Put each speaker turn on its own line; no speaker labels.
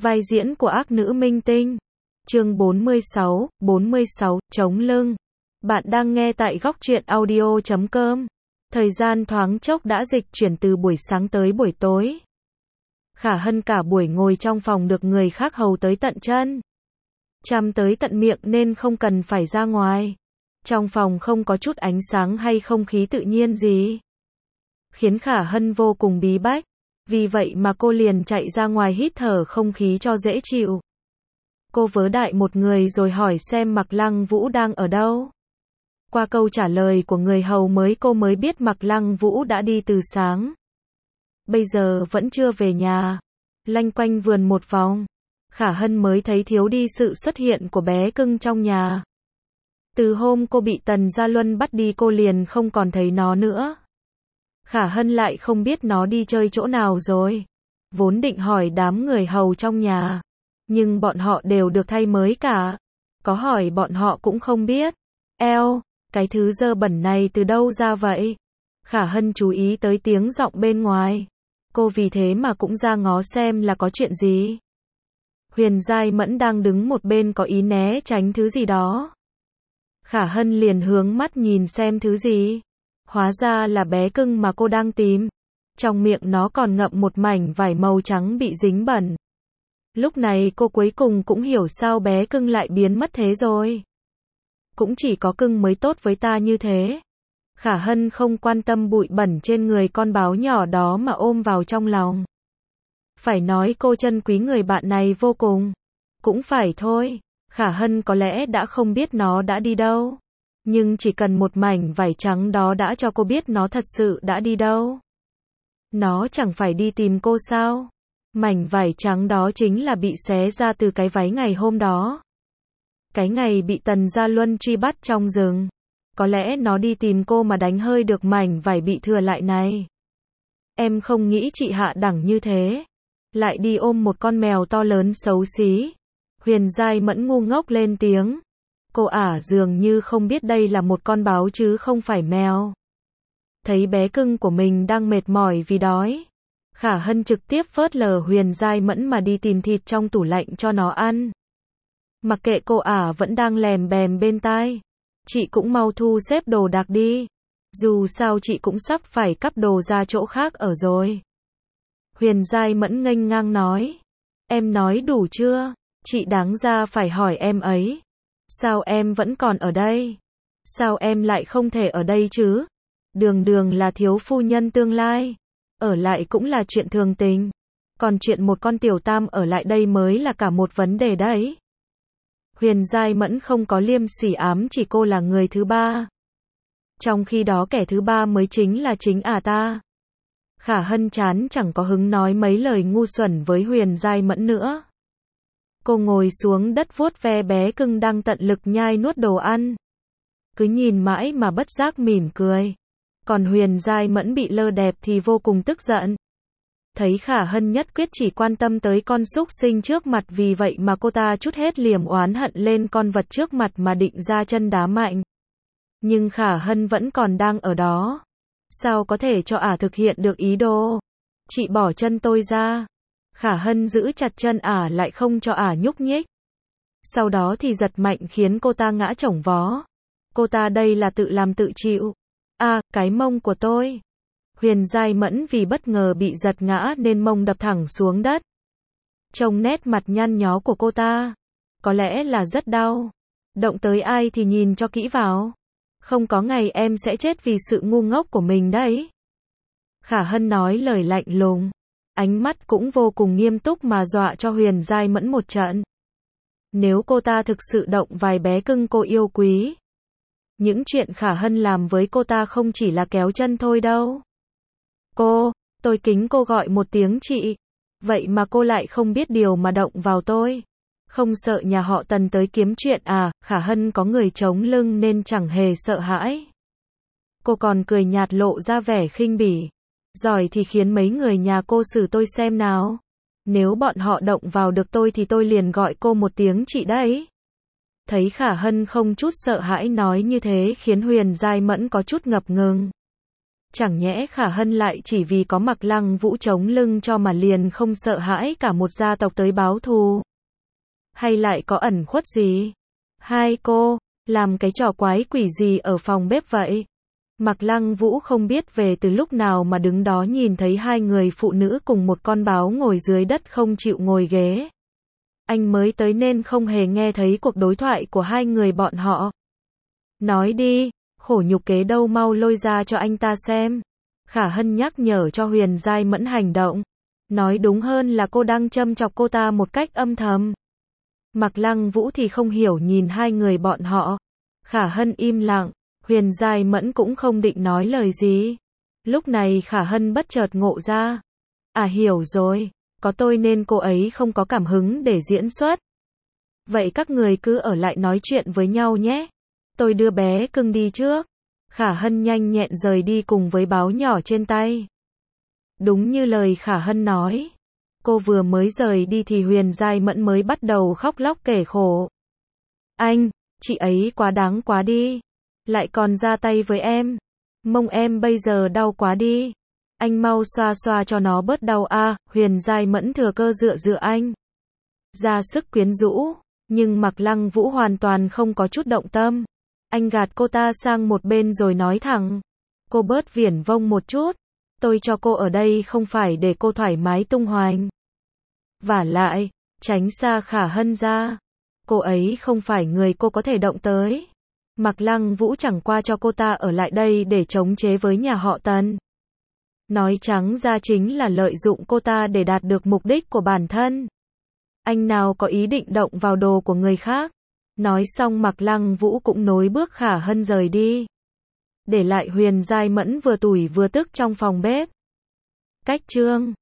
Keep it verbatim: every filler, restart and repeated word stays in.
Vai diễn của ác nữ minh tinh. Chương bốn mươi sáu, bốn mươi sáu, chống lưng. Bạn đang nghe tại góc truyện audio chấm com. Thời gian thoáng chốc đã dịch chuyển từ buổi sáng tới buổi tối. Khả Hân cả buổi ngồi trong phòng được người khác hầu tới tận chân, chăm tới tận miệng nên không cần phải ra ngoài. Trong phòng không có chút ánh sáng hay không khí tự nhiên gì, khiến Khả Hân vô cùng bí bách. Vì vậy mà cô liền chạy ra ngoài hít thở không khí cho dễ chịu. Cô vớ đại một người rồi hỏi xem Mạc Lăng Vũ đang ở đâu. Qua câu trả lời của người hầu mới cô mới biết Mạc Lăng Vũ đã đi từ sáng, bây giờ vẫn chưa về nhà. Lanh quanh vườn một vòng, Khả Hân mới thấy thiếu đi sự xuất hiện của bé cưng trong nhà. Từ hôm cô bị Tần Gia Luân bắt đi cô liền không còn thấy nó nữa. Khả Hân lại không biết nó đi chơi chỗ nào rồi. Vốn định hỏi đám người hầu trong nhà, nhưng bọn họ đều được thay mới cả. Có hỏi bọn họ cũng không biết. Eo, cái thứ dơ bẩn này từ đâu ra vậy? Khả Hân chú ý tới tiếng giọng bên ngoài. Cô vì thế mà cũng ra ngó xem là có chuyện gì. Huyền Giai Mẫn đang đứng một bên có ý né tránh thứ gì đó. Khả Hân liền hướng mắt nhìn xem thứ gì. Hóa ra là bé cưng mà cô đang tìm. Trong miệng nó còn ngậm một mảnh vải màu trắng bị dính bẩn. Lúc này cô cuối cùng cũng hiểu sao bé cưng lại biến mất thế rồi. Cũng chỉ có cưng mới tốt với ta như thế. Khả Hân không quan tâm bụi bẩn trên người con báo nhỏ đó mà ôm vào trong lòng. Phải nói cô trân quý người bạn này vô cùng. Cũng phải thôi, Khả Hân có lẽ đã không biết nó đã đi đâu. Nhưng chỉ cần một mảnh vải trắng đó đã cho cô biết nó thật sự đã đi đâu. Nó chẳng phải đi tìm cô sao? Mảnh vải trắng đó chính là bị xé ra từ cái váy ngày hôm đó. Cái ngày bị Tần Gia Luân truy bắt trong rừng. Có lẽ nó đi tìm cô mà đánh hơi được mảnh vải bị thừa lại này. Em không nghĩ chị hạ đẳng như thế. Lại đi ôm một con mèo to lớn xấu xí. Huyền Giai Mẫn ngu ngốc lên tiếng. Cô ả dường như không biết đây là một con báo chứ không phải mèo. Thấy bé cưng của mình đang mệt mỏi vì đói, Khả Hân trực tiếp phớt lờ Huyền Giai Mẫn mà đi tìm thịt trong tủ lạnh cho nó ăn. Mặc kệ cô ả vẫn đang lèm bèm bên tai. Chị cũng mau thu xếp đồ đạc đi. Dù sao chị cũng sắp phải cắp đồ ra chỗ khác ở rồi. Huyền Giai Mẫn nghênh ngang nói. Em nói đủ chưa? Chị đáng ra phải hỏi em ấy. Sao em vẫn còn ở đây? Sao em lại không thể ở đây chứ? Đường đường là thiếu phu nhân tương lai. Ở lại cũng là chuyện thường tình. Còn chuyện một con tiểu tam ở lại đây mới là cả một vấn đề đấy. Huyền Giai Mẫn không có liêm sỉ ám chỉ cô là người thứ ba. Trong khi đó kẻ thứ ba mới chính là chính ả ta. Khả Hân chán chẳng có hứng nói mấy lời ngu xuẩn với Huyền Giai Mẫn nữa. Cô ngồi xuống đất vuốt ve bé cưng đang tận lực nhai nuốt đồ ăn. Cứ nhìn mãi mà bất giác mỉm cười. Còn Huyền Giai Mẫn bị lơ đẹp thì vô cùng tức giận. Thấy Khả Hân nhất quyết chỉ quan tâm tới con súc sinh trước mặt, vì vậy mà cô ta trút hết liềm oán hận lên con vật trước mặt mà định ra chân đá mạnh. Nhưng Khả Hân vẫn còn đang ở đó. Sao có thể cho ả thực hiện được ý đồ? Chị bỏ chân tôi ra. Khả Hân giữ chặt chân ả lại không cho ả nhúc nhích. Sau đó thì giật mạnh khiến cô ta ngã chổng vó. Cô ta đây là tự làm tự chịu. À, cái mông của tôi. Huyền Giai Mẫn vì bất ngờ bị giật ngã nên mông đập thẳng xuống đất. Trông nét mặt nhăn nhó của cô ta, có lẽ là rất đau. Động tới ai thì nhìn cho kỹ vào. Không có ngày em sẽ chết vì sự ngu ngốc của mình đấy. Khả Hân nói lời lạnh lùng. Ánh mắt cũng vô cùng nghiêm túc mà dọa cho Huyền Giai Mẫn một trận. Nếu cô ta thực sự động vài bé cưng cô yêu quý, những chuyện Khả Hân làm với cô ta không chỉ là kéo chân thôi đâu. Cô, tôi kính cô gọi một tiếng chị. Vậy mà cô lại không biết điều mà động vào tôi. Không sợ nhà họ Tần tới kiếm chuyện à? Khả Hân có người chống lưng nên chẳng hề sợ hãi. Cô còn cười nhạt lộ ra vẻ khinh bỉ. Giỏi thì khiến mấy người nhà cô xử tôi xem nào. Nếu bọn họ động vào được tôi thì tôi liền gọi cô một tiếng chị đấy. Thấy Khả Hân không chút sợ hãi nói như thế khiến Huyền Giai Mẫn có chút ngập ngừng. Chẳng nhẽ Khả Hân lại chỉ vì có Mạc Lăng Vũ chống lưng cho mà liền không sợ hãi cả một gia tộc tới báo thù? Hay lại có ẩn khuất gì? Hai cô, làm cái trò quái quỷ gì ở phòng bếp vậy? Mạc Lăng Vũ không biết về từ lúc nào mà đứng đó nhìn thấy hai người phụ nữ cùng một con báo ngồi dưới đất không chịu ngồi ghế. Anh mới tới nên không hề nghe thấy cuộc đối thoại của hai người bọn họ. Nói đi, khổ nhục kế đâu mau lôi ra cho anh ta xem. Khả Hân nhắc nhở cho Huyền Giai Mẫn hành động. Nói đúng hơn là cô đang châm chọc cô ta một cách âm thầm. Mạc Lăng Vũ thì không hiểu nhìn hai người bọn họ. Khả Hân im lặng, Huyền Giai Mẫn cũng không định nói lời gì. Lúc này Khả Hân bất chợt ngộ ra. À hiểu rồi, có tôi nên cô ấy không có cảm hứng để diễn xuất. Vậy các người cứ ở lại nói chuyện với nhau nhé. Tôi đưa bé cưng đi trước. Khả Hân nhanh nhẹn rời đi cùng với báo nhỏ trên tay. Đúng như lời Khả Hân nói. Cô vừa mới rời đi thì Huyền Giai Mẫn mới bắt đầu khóc lóc kể khổ. Anh, chị ấy quá đáng quá đi. Lại còn ra tay với em. Mông em bây giờ đau quá đi. Anh mau xoa xoa cho nó bớt đau a. À, Huyền Giai Mẫn thừa cơ dựa dựa anh. Ra sức quyến rũ. Nhưng Mạc Lăng Vũ hoàn toàn không có chút động tâm. Anh gạt cô ta sang một bên rồi nói thẳng. Cô bớt viển vông một chút. Tôi cho cô ở đây không phải để cô thoải mái tung hoành. Vả lại, tránh xa Khả Hân ra. Cô ấy không phải người cô có thể động tới. Mạc Lăng Vũ chẳng qua cho cô ta ở lại đây để chống chế với nhà họ Tần. Nói trắng ra chính là lợi dụng cô ta để đạt được mục đích của bản thân. Anh nào có ý định động vào đồ của người khác. Nói xong Mạc Lăng Vũ cũng nối bước Khả Hân rời đi. Để lại Huyền Giai Mẫn vừa tủi vừa tức trong phòng bếp. Cách chương